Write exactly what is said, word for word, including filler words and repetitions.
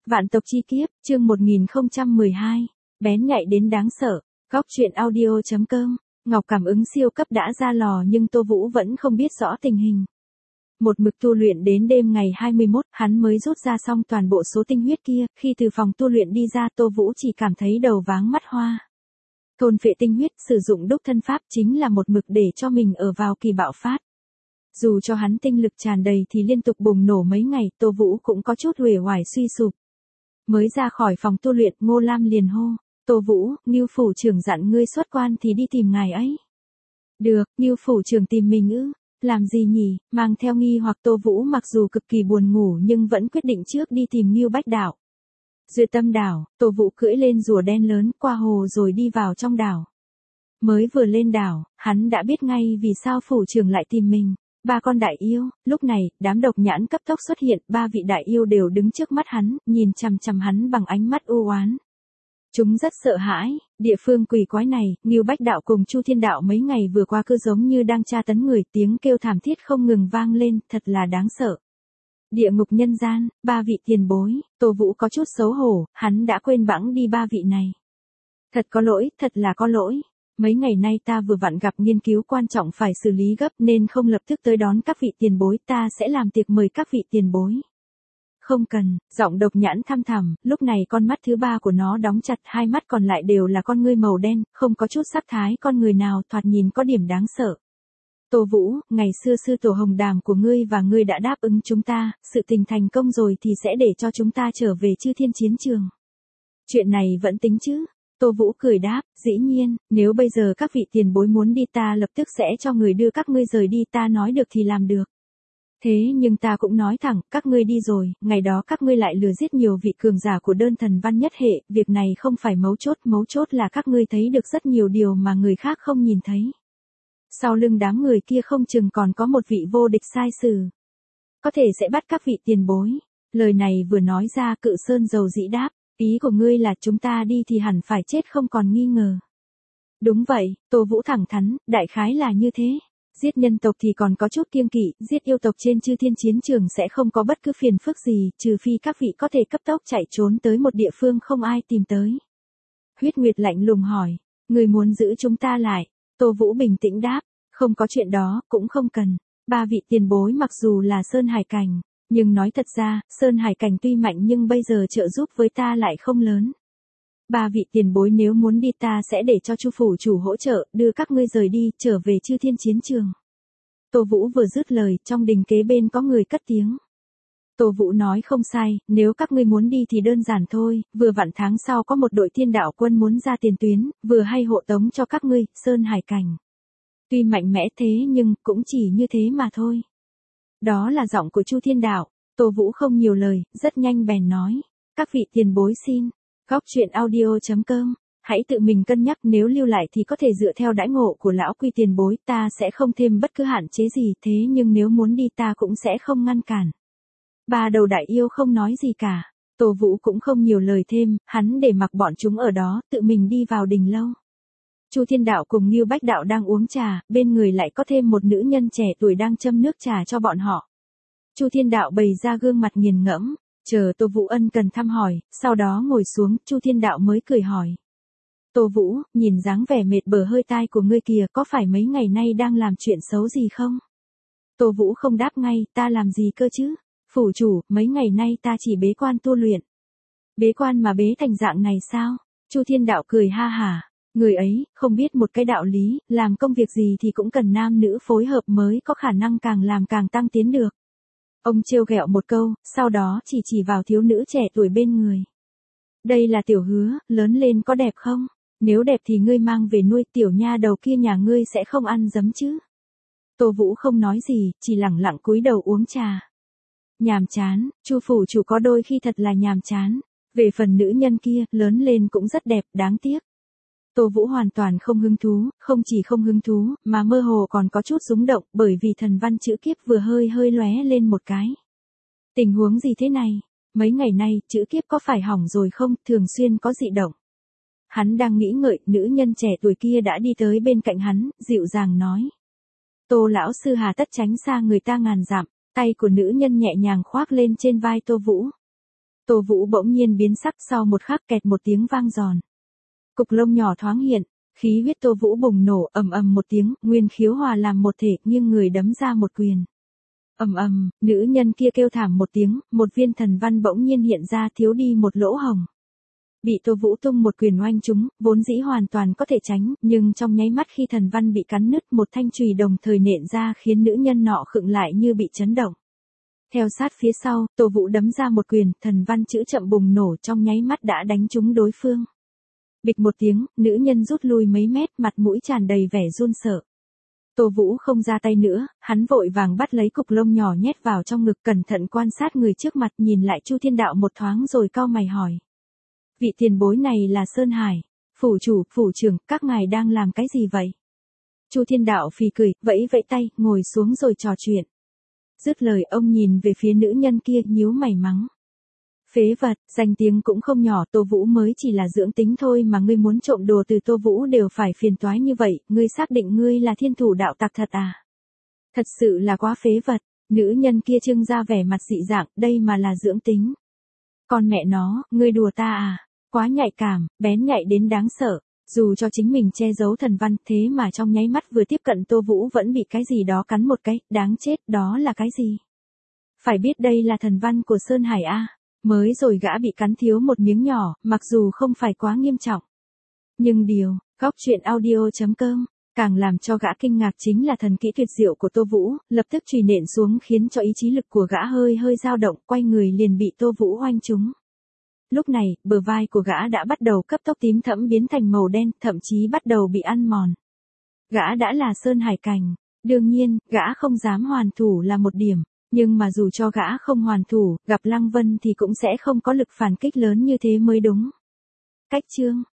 Vạn tộc chi kiếp, chương một nghìn không trăm mười hai, bén nhạy đến đáng sợ. Góc truyện audio.com, Ngọc cảm ứng siêu cấp đã ra lò nhưng Tô Vũ vẫn không biết rõ tình hình. Một mực tu luyện đến đêm ngày hai mươi mốt, hắn mới rút ra xong toàn bộ số tinh huyết kia, khi từ phòng tu luyện đi ra Tô Vũ chỉ cảm thấy đầu váng mắt hoa. Thôn phệ tinh huyết, sử dụng đúc thân pháp chính là một mực để cho mình ở vào kỳ bạo phát. Dù cho hắn tinh lực tràn đầy thì liên tục bùng nổ mấy ngày, Tô Vũ cũng có chút uể oải suy sụp. Mới ra khỏi phòng tu luyện, Ngô Lam liền hô, Tô Vũ, Ngưu phủ trưởng dặn ngươi xuất quan thì đi tìm ngài ấy. Được, Ngưu phủ trưởng tìm mình ư, làm gì nhỉ, mang theo nghi hoặc Tô Vũ mặc dù cực kỳ buồn ngủ nhưng vẫn quyết định trước đi tìm Ngưu Bách Đạo. Duyệt Tâm đảo, Tô Vũ cưỡi lên rùa đen lớn qua hồ rồi đi vào trong đảo. Mới vừa lên đảo, hắn đã biết ngay vì sao phủ trưởng lại tìm mình. Ba con đại yêu, lúc này, đám độc nhãn cấp tốc xuất hiện, ba vị đại yêu đều đứng trước mắt hắn, nhìn chằm chằm hắn bằng ánh mắt u oán. Chúng rất sợ hãi, địa phương quỷ quái này, Ngưu Bách Đạo cùng Chu Thiên Đạo mấy ngày vừa qua cứ giống như đang tra tấn người, tiếng kêu thảm thiết không ngừng vang lên, thật là đáng sợ. Địa ngục nhân gian, ba vị tiền bối, Tô Vũ có chút xấu hổ, hắn đã quên bẵng đi ba vị này. Thật có lỗi, thật là có lỗi. Mấy ngày nay ta vừa vặn gặp nghiên cứu quan trọng phải xử lý gấp nên không lập tức tới đón các vị tiền bối, ta sẽ làm tiệc mời các vị tiền bối. Không cần, giọng độc nhãn thăm thẳm, lúc này con mắt thứ ba của nó đóng chặt, hai mắt còn lại đều là con ngươi màu đen, không có chút sắc thái con người nào, thoạt nhìn có điểm đáng sợ. Tô Vũ, ngày xưa sư tổ hồng đàm của ngươi và ngươi đã đáp ứng chúng ta, sự tình thành công rồi thì sẽ để cho chúng ta trở về Chư Thiên chiến trường. Chuyện này vẫn tính chứ? Tô Vũ cười đáp, dĩ nhiên, nếu bây giờ các vị tiền bối muốn đi ta lập tức sẽ cho người đưa các ngươi rời đi, ta nói được thì làm được. Thế nhưng ta cũng nói thẳng, các ngươi đi rồi, ngày đó các ngươi lại lừa giết nhiều vị cường giả của đơn thần văn nhất hệ, việc này không phải mấu chốt, mấu chốt là các ngươi thấy được rất nhiều điều mà người khác không nhìn thấy. Sau lưng đám người kia không chừng còn có một vị vô địch sai sử. Có thể sẽ bắt các vị tiền bối. Lời này vừa nói ra Cự Sơn dầu dĩ đáp. Ý của ngươi là chúng ta đi thì hẳn phải chết không còn nghi ngờ. Đúng vậy, Tô Vũ thẳng thắn, đại khái là như thế. Giết nhân tộc thì còn có chút kiêng kỵ, giết yêu tộc trên Chư Thiên chiến trường sẽ không có bất cứ phiền phức gì, trừ phi các vị có thể cấp tốc chạy trốn tới một địa phương không ai tìm tới. Huyết Nguyệt lạnh lùng hỏi, người muốn giữ chúng ta lại? Tô Vũ bình tĩnh đáp, không có chuyện đó, cũng không cần. Ba vị tiền bối mặc dù là Sơn Hải Cảnh. Nhưng nói thật ra, Sơn Hải Cảnh tuy mạnh nhưng bây giờ trợ giúp với ta lại không lớn. Ba vị tiền bối nếu muốn đi ta sẽ để cho Chu phủ chủ hỗ trợ, đưa các ngươi rời đi, trở về Chư Thiên chiến trường. Tô Vũ vừa dứt lời, trong đình kế bên có người cất tiếng. Tô Vũ nói không sai, nếu các ngươi muốn đi thì đơn giản thôi, vừa vặn tháng sau có một đội thiên đạo quân muốn ra tiền tuyến, vừa hay hộ tống cho các ngươi, Sơn Hải Cảnh. Tuy mạnh mẽ thế nhưng cũng chỉ như thế mà thôi. Đó là giọng của Chu Thiên Đạo. Tô Vũ không nhiều lời, rất nhanh bèn nói. Các vị tiền bối xin. Góc truyện audio.com. Hãy tự mình cân nhắc, nếu lưu lại thì có thể dựa theo đãi ngộ của lão quy tiền bối, ta sẽ không thêm bất cứ hạn chế gì, thế nhưng nếu muốn đi ta cũng sẽ không ngăn cản. Ba đầu đại yêu không nói gì cả. Tô Vũ cũng không nhiều lời thêm, hắn để mặc bọn chúng ở đó, tự mình đi vào đình lâu. Chu Thiên Đạo cùng Ngưu Bách Đạo đang uống trà, bên người lại có thêm một nữ nhân trẻ tuổi đang châm nước trà cho bọn họ. Chu Thiên Đạo bày ra gương mặt nghiền ngẫm, chờ Tô Vũ ân cần thăm hỏi, sau đó ngồi xuống, Chu Thiên Đạo mới cười hỏi. Tô Vũ, nhìn dáng vẻ mệt bở hơi tai của ngươi kìa, có phải mấy ngày nay đang làm chuyện xấu gì không? Tô Vũ không đáp ngay, ta làm gì cơ chứ? Phủ chủ, mấy ngày nay ta chỉ bế quan tu luyện. Bế quan mà bế thành dạng này sao? Chu Thiên Đạo cười ha hả. Người ấy, không biết một cái đạo lý, làm công việc gì thì cũng cần nam nữ phối hợp mới có khả năng càng làm càng tăng tiến được. Ông trêu ghẹo một câu, sau đó chỉ chỉ vào thiếu nữ trẻ tuổi bên người. Đây là Tiểu Hứa, lớn lên có đẹp không? Nếu đẹp thì ngươi mang về nuôi, tiểu nha đầu kia nhà ngươi sẽ không ăn dấm chứ? Tô Vũ không nói gì, chỉ lẳng lặng cúi đầu uống trà. Nhàm chán, Chu phủ chủ có đôi khi thật là nhàm chán. Về phần nữ nhân kia, lớn lên cũng rất đẹp, đáng tiếc. Tô Vũ hoàn toàn không hứng thú, không chỉ không hứng thú, mà mơ hồ còn có chút rúng động, bởi vì thần văn chữ kiếp vừa hơi hơi lóe lên một cái. Tình huống gì thế này? Mấy ngày nay, chữ kiếp có phải hỏng rồi không, thường xuyên có dị động. Hắn đang nghĩ ngợi, nữ nhân trẻ tuổi kia đã đi tới bên cạnh hắn, dịu dàng nói. Tô lão sư hà tất tránh xa người ta ngàn dặm, tay của nữ nhân nhẹ nhàng khoác lên trên vai Tô Vũ. Tô Vũ bỗng nhiên biến sắc, sau một khắc kẹt một tiếng vang giòn. Cục lông nhỏ thoáng hiện, khí huyết Tô Vũ bùng nổ, ầm ầm một tiếng, nguyên khiếu hòa làm một thể, nghiêng người đấm ra một quyền. Ầm ầm, nữ nhân kia kêu thảm một tiếng, một viên thần văn bỗng nhiên hiện ra, thiếu đi một lỗ hổng. Bị Tô Vũ tung một quyền oanh trúng, vốn dĩ hoàn toàn có thể tránh, nhưng trong nháy mắt khi thần văn bị cắn nứt, một thanh chùy đồng thời nện ra khiến nữ nhân nọ khựng lại như bị chấn động. Theo sát phía sau, Tô Vũ đấm ra một quyền, thần văn chữ chậm bùng nổ, trong nháy mắt đã đánh trúng đối phương. Bịch một tiếng, nữ nhân rút lui mấy mét, mặt mũi tràn đầy vẻ run sợ. Tô Vũ không ra tay nữa, hắn vội vàng bắt lấy cục lông nhỏ nhét vào trong ngực, cẩn thận quan sát người trước mặt, nhìn lại Chu Thiên Đạo một thoáng rồi cau mày hỏi. Vị tiền bối này là Sơn Hải, phủ chủ, phủ trưởng, các ngài đang làm cái gì vậy? Chu Thiên Đạo phì cười, vẫy vẫy tay, ngồi xuống rồi trò chuyện. Dứt lời ông nhìn về phía nữ nhân kia, nhíu mày mắng. Phế vật, danh tiếng cũng không nhỏ, Tô Vũ mới chỉ là dưỡng tính thôi mà ngươi muốn trộm đồ từ Tô Vũ đều phải phiền toái như vậy, ngươi xác định ngươi là thiên thủ đạo tặc thật à? Thật sự là quá phế vật, nữ nhân kia trưng ra vẻ mặt dị dạng, đây mà là dưỡng tính. Con mẹ nó, ngươi đùa ta à? Quá nhạy cảm, bén nhạy đến đáng sợ, dù cho chính mình che giấu thần văn, thế mà trong nháy mắt vừa tiếp cận Tô Vũ vẫn bị cái gì đó cắn một cái, đáng chết, đó là cái gì? Phải biết đây là thần văn của Sơn Hải A. Mới rồi gã bị cắn thiếu một miếng nhỏ, mặc dù không phải quá nghiêm trọng. Nhưng điều, góc truyện audio chấm com, càng làm cho gã kinh ngạc chính là thần kỹ tuyệt diệu của Tô Vũ, lập tức chùy nện xuống khiến cho ý chí lực của gã hơi hơi dao động, quay người liền bị Tô Vũ oanh trúng. Lúc này, bờ vai của gã đã bắt đầu cấp tốc tím thẫm biến thành màu đen, thậm chí bắt đầu bị ăn mòn. Gã đã là Sơn Hải cảnh, đương nhiên, gã không dám hoàn thủ là một điểm. Nhưng mà dù cho gã không hoàn thủ, gặp Lăng Vân thì cũng sẽ không có lực phản kích lớn như thế mới đúng. Cách chương